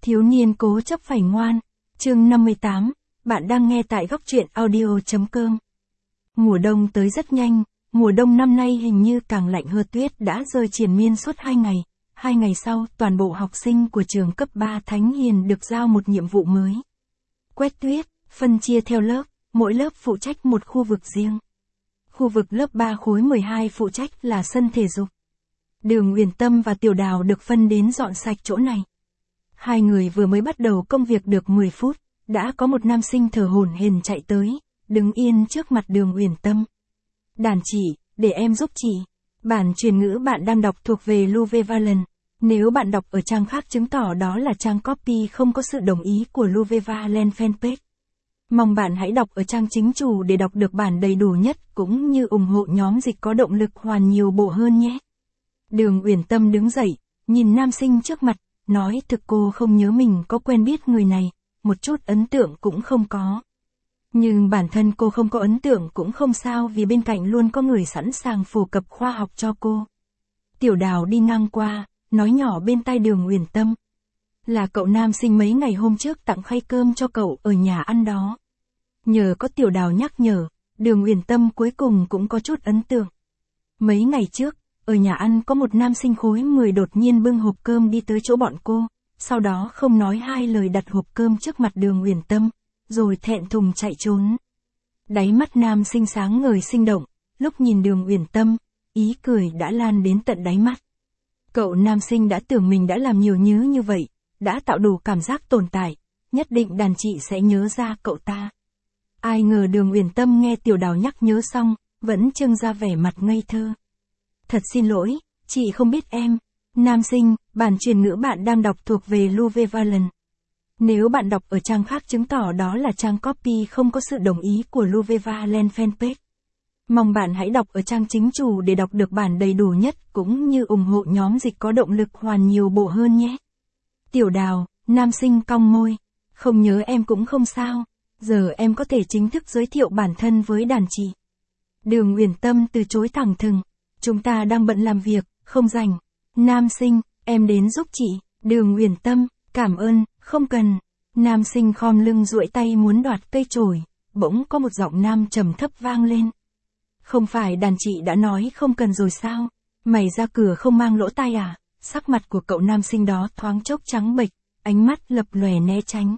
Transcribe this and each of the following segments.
Thiếu niên cố chấp phải ngoan. Chương 58, bạn đang nghe tại góc truyện audio.com. Mùa đông tới rất nhanh, mùa đông năm nay hình như càng lạnh hơn, tuyết đã rơi triền miên suốt 2 ngày. 2 ngày sau, toàn bộ học sinh của trường cấp 3 Thánh Hiền được giao một nhiệm vụ mới. Quét tuyết, phân chia theo lớp, mỗi lớp phụ trách một khu vực riêng. Khu vực lớp 3 khối 12 phụ trách là sân thể dục. Đường Uyển Tâm và Tiểu Đào được phân đến dọn sạch chỗ này. Hai người vừa mới bắt đầu công việc được 10 phút, đã có một nam sinh thở hổn hển chạy tới, đứng yên trước mặt Đường Uyển Tâm. Đàn chị, để em giúp chị. Bản truyền ngữ bạn đang đọc thuộc về Luvevalent. Nếu bạn đọc ở trang khác chứng tỏ đó là trang copy không có sự đồng ý của Luvevalent fanpage. Mong bạn hãy đọc ở trang chính chủ để đọc được bản đầy đủ nhất cũng như ủng hộ nhóm dịch có động lực hoàn nhiều bộ hơn nhé. Đường Uyển Tâm đứng dậy, nhìn nam sinh trước mặt, nói thực cô không nhớ mình có quen biết người này, một chút ấn tượng cũng không có. Nhưng bản thân cô không có ấn tượng cũng không sao vì bên cạnh luôn có người sẵn sàng phổ cập khoa học cho cô. Tiểu Đào đi ngang qua, nói nhỏ bên tai Đường Uyển Tâm. Là cậu nam sinh mấy ngày hôm trước tặng khay cơm cho cậu ở nhà ăn đó. Nhờ có Tiểu Đào nhắc nhở, Đường Uyển Tâm cuối cùng cũng có chút ấn tượng. Mấy ngày trước, ở nhà ăn có một nam sinh khối 10 đột nhiên bưng hộp cơm đi tới chỗ bọn cô, sau đó không nói hai lời đặt hộp cơm trước mặt Đường Uyển Tâm, rồi thẹn thùng chạy trốn. Đáy mắt nam sinh sáng ngời sinh động, lúc nhìn Đường Uyển Tâm, ý cười đã lan đến tận đáy mắt. Cậu nam sinh đã tưởng mình đã làm nhiều như vậy, đã tạo đủ cảm giác tồn tại, nhất định đàn chị sẽ nhớ ra cậu ta. Ai ngờ Đường Uyển Tâm nghe Tiểu Đào nhắc nhớ xong, vẫn trưng ra vẻ mặt ngây thơ. Thật xin lỗi, chị không biết em. Nam sinh, bản truyền ngữ bạn đang đọc thuộc về Luvevalent. Nếu bạn đọc ở trang khác chứng tỏ đó là trang copy không có sự đồng ý của Luvevalent fanpage. Mong bạn hãy đọc ở trang chính chủ để đọc được bản đầy đủ nhất cũng như ủng hộ nhóm dịch có động lực hoàn nhiều bộ hơn nhé. Tiểu Đào, nam sinh cong môi. Không nhớ em cũng không sao. Giờ em có thể chính thức giới thiệu bản thân với đàn chị. Đường Uyển Tâm từ chối thẳng thừng. Chúng ta đang bận làm việc, không rảnh. Nam sinh, em đến giúp chị. Đường Uyển Tâm, cảm ơn, không cần. Nam sinh khom lưng duỗi tay muốn đoạt cây chổi, bỗng có một giọng nam trầm thấp vang lên. Không phải đàn chị đã nói không cần rồi sao? Mày ra cửa không mang lỗ tai à? Sắc mặt của cậu nam sinh đó thoáng chốc trắng bệch, ánh mắt lập lòe né tránh.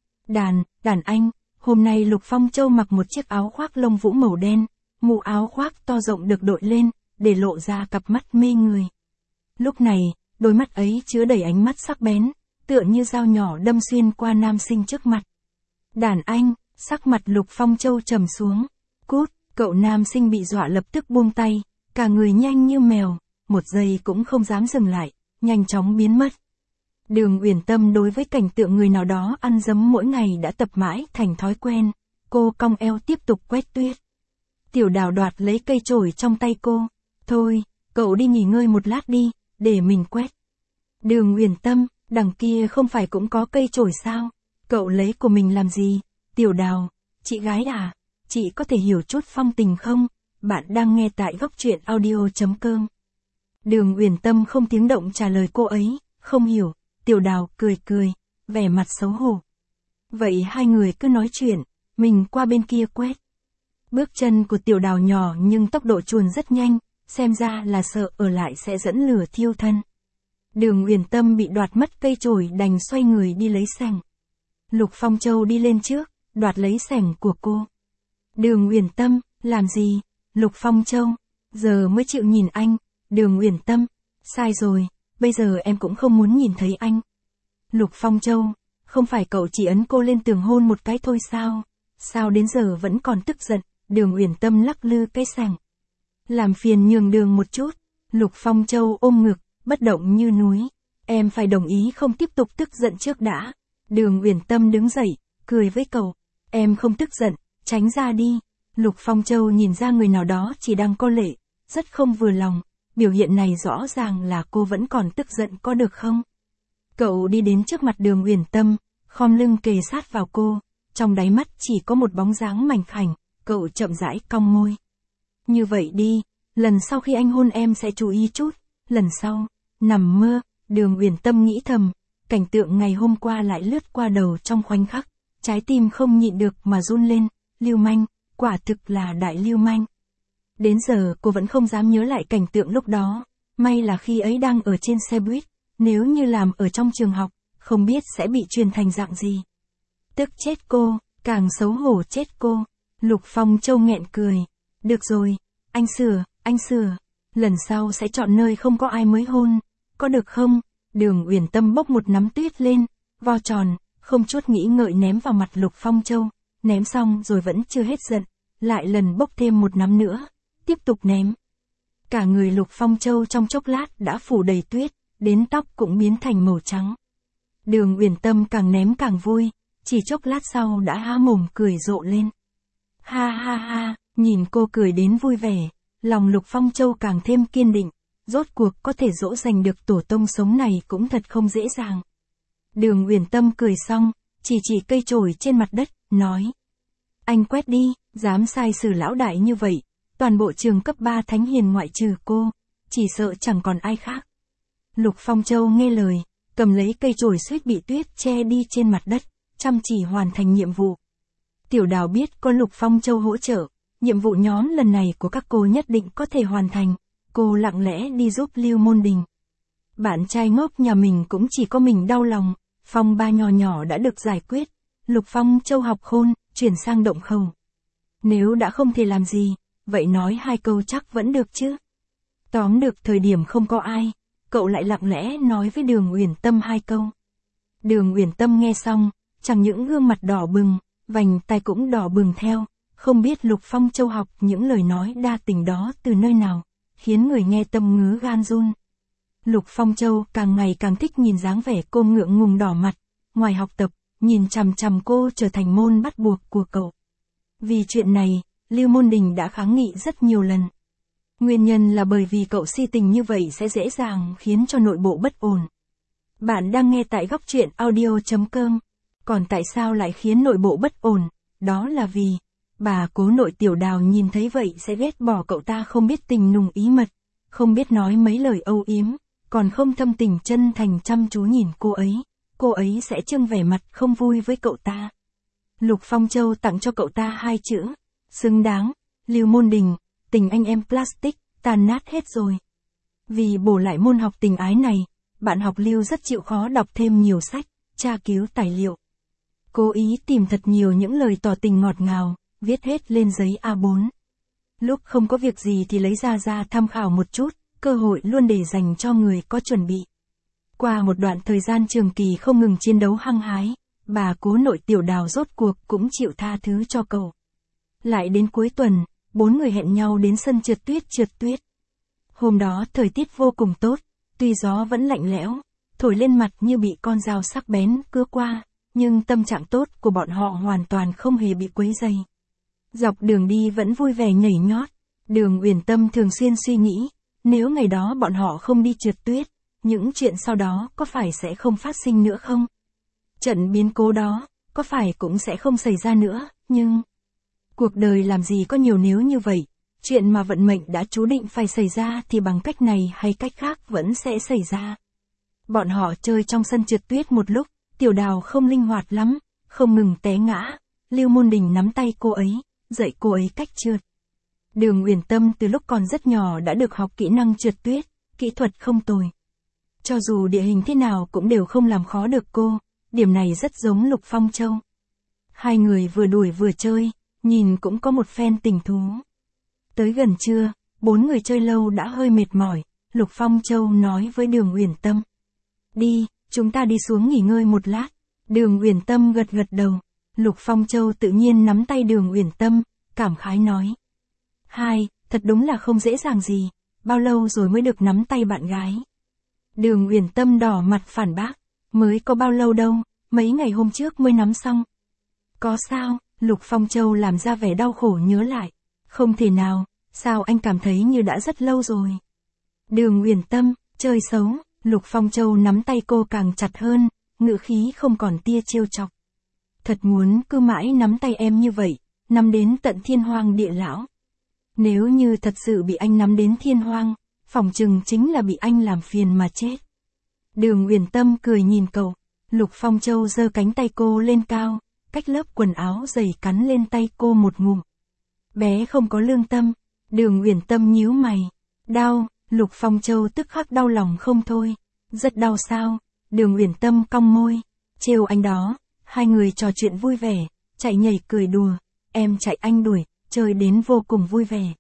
Đàn anh, hôm nay Lục Phong Châu mặc một chiếc áo khoác lông vũ màu đen, mũ áo khoác to rộng được đội lên, để lộ ra cặp mắt mê người. Lúc này, đôi mắt ấy chứa đầy ánh mắt sắc bén, tựa như dao nhỏ đâm xuyên qua nam sinh trước mặt. Đàn anh, sắc mặt Lục Phong Châu trầm xuống. Cút, cậu nam sinh bị dọa lập tức buông tay, cả người nhanh như mèo, một giây cũng không dám dừng lại, nhanh chóng biến mất. Đường Uyển Tâm đối với cảnh tượng người nào đó ăn dấm mỗi ngày đã tập mãi thành thói quen, cô cong eo tiếp tục quét tuyết. Tiểu Đào đoạt lấy cây chổi trong tay cô. Thôi, cậu đi nghỉ ngơi một lát đi, để mình quét. Đường Uyển Tâm, đằng kia không phải cũng có cây chổi sao? Cậu lấy của mình làm gì? Tiểu Đào, chị gái à? Chị có thể hiểu chút phong tình không? Bạn đang nghe tại góc truyện audio.com. Đường Uyển Tâm không tiếng động trả lời cô ấy, không hiểu. Tiểu Đào cười, vẻ mặt xấu hổ. Vậy hai người cứ nói chuyện, mình qua bên kia quét. Bước chân của Tiểu Đào nhỏ nhưng tốc độ chuồn rất nhanh, xem ra là sợ ở lại sẽ dẫn lửa thiêu thân. Đường Uyển Tâm bị đoạt mất cây chổi đành xoay người đi lấy sẻng. Lục Phong Châu đi lên trước, đoạt lấy sẻng của cô. Đường Uyển Tâm, làm gì? Lục Phong Châu, giờ mới chịu nhìn anh. Đường Uyển Tâm, sai rồi, bây giờ em cũng không muốn nhìn thấy anh. Lục Phong Châu, không phải cậu chỉ ấn cô lên tường hôn một cái thôi sao? Sao đến giờ vẫn còn tức giận? Đường Uyển Tâm lắc lư cây sẻng. Làm phiền nhường đường một chút. Lục Phong Châu ôm ngực, bất động như núi. Em phải đồng ý không tiếp tục tức giận trước đã. Đường Uyển Tâm đứng dậy, cười với cậu. Em không tức giận, tránh ra đi. Lục Phong Châu nhìn ra người nào đó chỉ đang có lệ, rất không vừa lòng. Biểu hiện này rõ ràng là cô vẫn còn tức giận có được không? Cậu đi đến trước mặt Đường Uyển Tâm, khom lưng kề sát vào cô. Trong đáy mắt chỉ có một bóng dáng mảnh khảnh, cậu chậm rãi cong môi. Như vậy đi, lần sau khi anh hôn em sẽ chú ý chút, lần sau, nằm mơ, Đường Uyển Tâm nghĩ thầm, cảnh tượng ngày hôm qua lại lướt qua đầu trong khoảnh khắc, trái tim không nhịn được mà run lên, lưu manh, quả thực là đại lưu manh. Đến giờ cô vẫn không dám nhớ lại cảnh tượng lúc đó, may là khi ấy đang ở trên xe buýt, nếu như làm ở trong trường học, không biết sẽ bị truyền thành dạng gì. Tức chết cô, càng xấu hổ chết cô. Lục Phong Châu nghẹn cười. Được rồi, anh sửa, lần sau sẽ chọn nơi không có ai mới hôn, có được không? Đường Uyển Tâm bốc một nắm tuyết lên, vo tròn, không chút nghĩ ngợi ném vào mặt Lục Phong Châu, ném xong rồi vẫn chưa hết giận, lại lần bốc thêm một nắm nữa, tiếp tục ném. Cả người Lục Phong Châu trong chốc lát đã phủ đầy tuyết, đến tóc cũng biến thành màu trắng. Đường Uyển Tâm càng ném càng vui, chỉ chốc lát sau đã há mồm cười rộ lên. Ha ha ha, nhìn cô cười đến vui vẻ, lòng Lục Phong Châu càng thêm kiên định, rốt cuộc có thể dỗ dành được tổ tông sống này cũng thật không dễ dàng. Đường Uyển Tâm cười xong, chỉ cây chổi trên mặt đất, nói. Anh quét đi, dám sai xử lão đại như vậy, toàn bộ trường cấp 3 Thánh Hiền ngoại trừ cô, chỉ sợ chẳng còn ai khác. Lục Phong Châu nghe lời, cầm lấy cây chổi suýt bị tuyết che đi trên mặt đất, chăm chỉ hoàn thành nhiệm vụ. Tiểu Đào biết có Lục Phong Châu hỗ trợ, nhiệm vụ nhóm lần này của các cô nhất định có thể hoàn thành, cô lặng lẽ đi giúp Lưu Môn Đình. Bạn trai ngốc nhà mình cũng chỉ có mình đau lòng, phong ba nhỏ nhỏ đã được giải quyết, Lục Phong Châu học khôn, chuyển sang động khẩu. Nếu đã không thể làm gì, vậy nói 2 câu chắc vẫn được chứ. Tóm được thời điểm không có ai, cậu lại lặng lẽ nói với Đường Uyển Tâm 2 câu. Đường Uyển Tâm nghe xong, chẳng những gương mặt đỏ bừng, vành tai cũng đỏ bừng theo, không biết Lục Phong Châu học những lời nói đa tình đó từ nơi nào, khiến người nghe tâm ngứa gan run. Lục Phong Châu càng ngày càng thích nhìn dáng vẻ cô ngượng ngùng đỏ mặt, ngoài học tập, nhìn chằm chằm cô trở thành môn bắt buộc của cậu. Vì chuyện này, Lưu Môn Đình đã kháng nghị rất nhiều lần. Nguyên nhân là bởi vì cậu si tình như vậy sẽ dễ dàng khiến cho nội bộ bất ổn. Bạn đang nghe tại góc truyện audio.com. Còn tại sao lại khiến nội bộ bất ổn? Đó là vì, bà cố nội Tiểu Đào nhìn thấy vậy sẽ ghét bỏ cậu ta không biết tình nùng ý mật, không biết nói mấy lời âu yếm, còn không thâm tình chân thành chăm chú nhìn cô ấy sẽ trưng vẻ mặt không vui với cậu ta. Lục Phong Châu tặng cho cậu ta 2 chữ, xứng đáng. Lưu Môn Đình, tình anh em plastic, tan nát hết rồi. Vì bổ lại môn học tình ái này, bạn học Lưu rất chịu khó đọc thêm nhiều sách, tra cứu tài liệu. Cố ý tìm thật nhiều những lời tỏ tình ngọt ngào, viết hết lên giấy A4. Lúc không có việc gì thì lấy ra tham khảo một chút, cơ hội luôn để dành cho người có chuẩn bị. Qua một đoạn thời gian trường kỳ không ngừng chiến đấu hăng hái, bà cố nội Tiểu Đào rốt cuộc cũng chịu tha thứ cho cậu. Lại đến cuối tuần, 4 người hẹn nhau đến sân trượt tuyết. Hôm đó thời tiết vô cùng tốt, tuy gió vẫn lạnh lẽo, thổi lên mặt như bị con dao sắc bén cưa qua, nhưng tâm trạng tốt của bọn họ hoàn toàn không hề bị quấy rầy. Dọc đường đi vẫn vui vẻ nhảy nhót, Đường Uyển Tâm thường xuyên suy nghĩ, nếu ngày đó bọn họ không đi trượt tuyết, những chuyện sau đó có phải sẽ không phát sinh nữa không? Trận biến cố đó, có phải cũng sẽ không xảy ra nữa, nhưng... Cuộc đời làm gì có nhiều nếu như vậy, chuyện mà vận mệnh đã chú định phải xảy ra thì bằng cách này hay cách khác vẫn sẽ xảy ra. Bọn họ chơi trong sân trượt tuyết một lúc, Tiểu Đào không linh hoạt lắm, không ngừng té ngã, Lưu Môn Đình nắm tay cô ấy, dạy cô ấy cách trượt. Đường Uyển Tâm từ lúc còn rất nhỏ đã được học kỹ năng trượt tuyết, kỹ thuật không tồi. Cho dù địa hình thế nào cũng đều không làm khó được cô, điểm này rất giống Lục Phong Châu. 2 người vừa đuổi vừa chơi, nhìn cũng có một phen tình thú. Tới gần trưa, 4 người chơi lâu đã hơi mệt mỏi, Lục Phong Châu nói với Đường Uyển Tâm. Đi, chúng ta đi xuống nghỉ ngơi một lát. Đường Uyển Tâm gật đầu. Lục Phong Châu tự nhiên nắm tay Đường Uyển Tâm, cảm khái nói. Thật đúng là không dễ dàng gì, bao lâu rồi mới được nắm tay bạn gái. Đường Uyển Tâm đỏ mặt phản bác, mới có bao lâu đâu, mấy ngày hôm trước mới nắm xong. Có sao? Lục Phong Châu làm ra vẻ đau khổ nhớ lại. Không thể nào, sao anh cảm thấy như đã rất lâu rồi. Đường Uyển Tâm, chơi xấu, Lục Phong Châu nắm tay cô càng chặt hơn, ngữ khí không còn tia trêu chọc. Thật muốn cứ mãi nắm tay em như vậy, nắm đến tận thiên hoang địa lão. Nếu như thật sự bị anh nắm đến thiên hoang, phỏng chừng chính là bị anh làm phiền mà chết. Đường Uyển Tâm cười nhìn cậu, Lục Phong Châu giơ cánh tay cô lên cao, cách lớp quần áo dày cắn lên tay cô một ngụm. Bé không có lương tâm. Đường Uyển Tâm nhíu mày. Đau. Lục Phong Châu tức khắc đau lòng không thôi. Rất đau sao? Đường Uyển Tâm cong môi. Trêu anh đó. Hai người trò chuyện vui vẻ, chạy nhảy cười đùa. Em chạy anh đuổi, chơi đến vô cùng vui vẻ.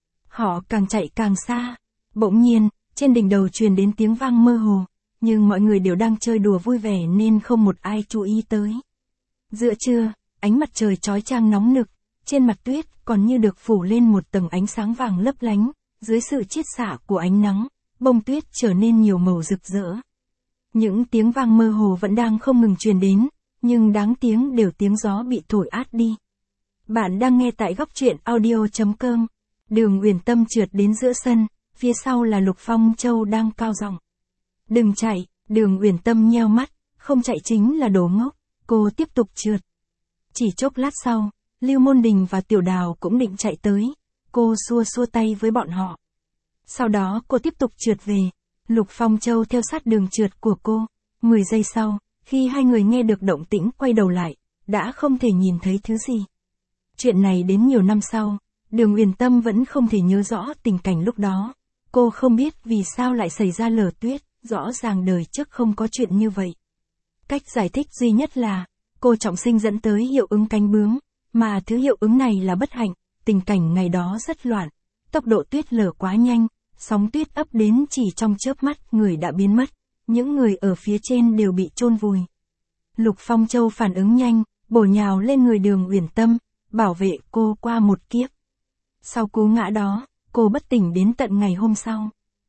Họ càng chạy càng xa. Bỗng nhiên, trên đỉnh đầu truyền đến tiếng vang mơ hồ. Nhưng mọi người đều đang chơi đùa vui vẻ nên không một ai chú ý tới. Giữa trưa, ánh mặt trời chói chang nóng nực. Trên mặt tuyết còn như được phủ lên một tầng ánh sáng vàng lấp lánh. Dưới sự chiết xạ của ánh nắng, bông tuyết trở nên nhiều màu rực rỡ. Những tiếng vang mơ hồ vẫn đang không ngừng truyền đến, nhưng đáng tiếng đều tiếng gió bị thổi át đi. Bạn đang nghe tại góc truyện audio.com. Đường Uyển Tâm trượt đến giữa sân, phía sau là Lục Phong Châu đang cao giọng. Đừng chạy. Đường Uyển Tâm nheo mắt, không chạy chính là đồ ngốc. Cô tiếp tục trượt. Chỉ chốc lát sau, Lưu Môn Đình và Tiểu Đào cũng định chạy tới. Cô xua xua tay với bọn họ. Sau đó cô tiếp tục trượt về. Lục Phong Châu theo sát đường trượt của cô. 10 giây sau, khi hai người nghe được động tĩnh quay đầu lại, đã không thể nhìn thấy thứ gì. Chuyện này đến nhiều năm sau, Đường Uyển Tâm vẫn không thể nhớ rõ tình cảnh lúc đó. Cô không biết vì sao lại xảy ra lở tuyết, rõ ràng đời trước không có chuyện như vậy. Cách giải thích duy nhất là, cô trọng sinh dẫn tới hiệu ứng cánh bướm, mà thứ hiệu ứng này là bất hạnh. Tình cảnh ngày đó rất loạn, tốc độ tuyết lở quá nhanh, sóng tuyết ấp đến chỉ trong chớp mắt người đã biến mất, những người ở phía trên đều bị chôn vùi. Lục Phong Châu phản ứng nhanh, bổ nhào lên người Đường Uyển Tâm, bảo vệ cô qua một kiếp. Sau cú ngã đó, cô bất tỉnh đến tận ngày hôm sau.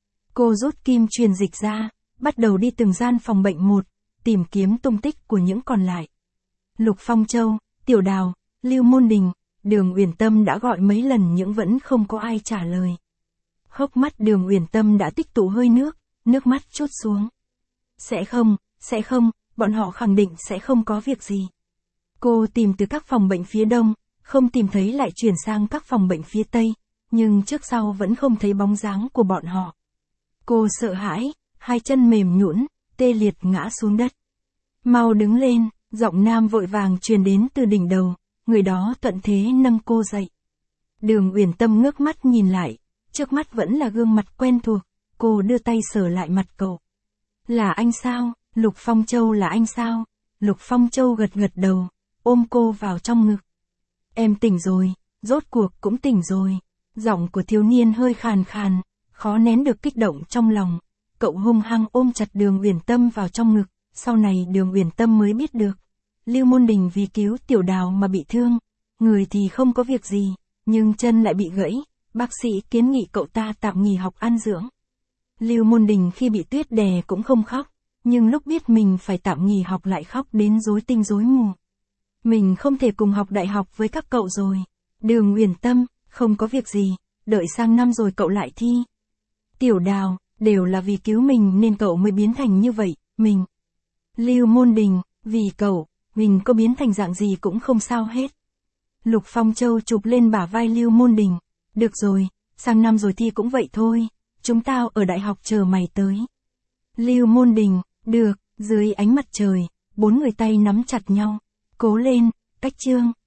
Cô rút kim truyền dịch ra, bắt đầu đi từng gian phòng bệnh một, tìm kiếm tung tích của những còn lại. Lục Phong Châu, Tiểu Đào, Lưu Môn Đình, Đường Uyển Tâm đã gọi mấy lần nhưng vẫn không có ai trả lời. Hốc mắt Đường Uyển Tâm đã tích tụ hơi nước mắt trút xuống. Sẽ không, bọn họ khẳng định sẽ không có việc gì. Cô tìm từ các phòng bệnh phía đông, không tìm thấy lại chuyển sang các phòng bệnh phía tây, nhưng trước sau vẫn không thấy bóng dáng của bọn họ. Cô sợ hãi, hai chân mềm nhũn, tê liệt ngã xuống đất. Mau đứng lên, giọng nam vội vàng truyền đến từ đỉnh đầu, người đó thuận thế nâng cô dậy. Đường Uyển Tâm ngước mắt nhìn lại, trước mắt vẫn là gương mặt quen thuộc, cô đưa tay sờ lại mặt cậu. Là anh sao? Lục Phong Châu là anh sao? Lục Phong Châu gật gật đầu, ôm cô vào trong ngực. Em tỉnh rồi, rốt cuộc cũng tỉnh rồi. Giọng của thiếu niên hơi khàn khàn, khó nén được kích động trong lòng. Cậu hung hăng ôm chặt Đường Uyển Tâm vào trong ngực, sau này Đường Uyển Tâm mới biết được. Lưu Môn Đình vì cứu Tiểu Đào mà bị thương, người thì không có việc gì, nhưng chân lại bị gãy, bác sĩ kiến nghị cậu ta tạm nghỉ học an dưỡng. Lưu Môn Đình khi bị tuyết đè cũng không khóc, nhưng lúc biết mình phải tạm nghỉ học lại khóc đến rối tinh rối mù. Mình không thể cùng học đại học với các cậu rồi. Đường Uyển Tâm, không có việc gì, đợi sang năm rồi cậu lại thi. Tiểu Đào, đều là vì cứu mình nên cậu mới biến thành như vậy, mình. Lưu Môn Đình, vì cậu, mình có biến thành dạng gì cũng không sao hết. Lục Phong Châu chụp lên bả vai Lưu Môn Đình. Được rồi, sang năm rồi thi cũng vậy thôi, chúng tao ở đại học chờ mày tới. Lưu Môn Đình, được, dưới ánh mặt trời, bốn người tay nắm chặt nhau. Cố lên, Cách Chương.